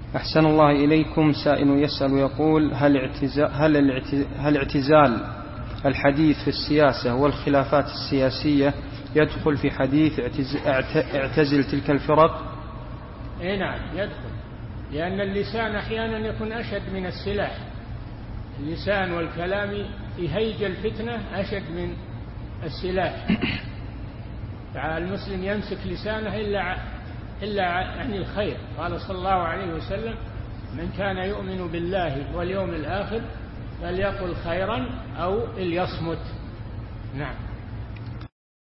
أحسن الله إليكم. سائل يسأل يقول: هل اعتزال الحديث في السياسة والخلافات السياسية يدخل في حديث اعتزل تلك الفرق؟ نعم يدخل، لأن اللسان أحيانا يكون أشد من السلاح. اللسان والكلام يهيج الفتنة أشد من السلاح. فالمسلم يمسك لسانه إلا عن الخير. قال صلى الله عليه وسلم: من كان يؤمن بالله واليوم الآخر فليقل خيرا أو ليصمت. نعم.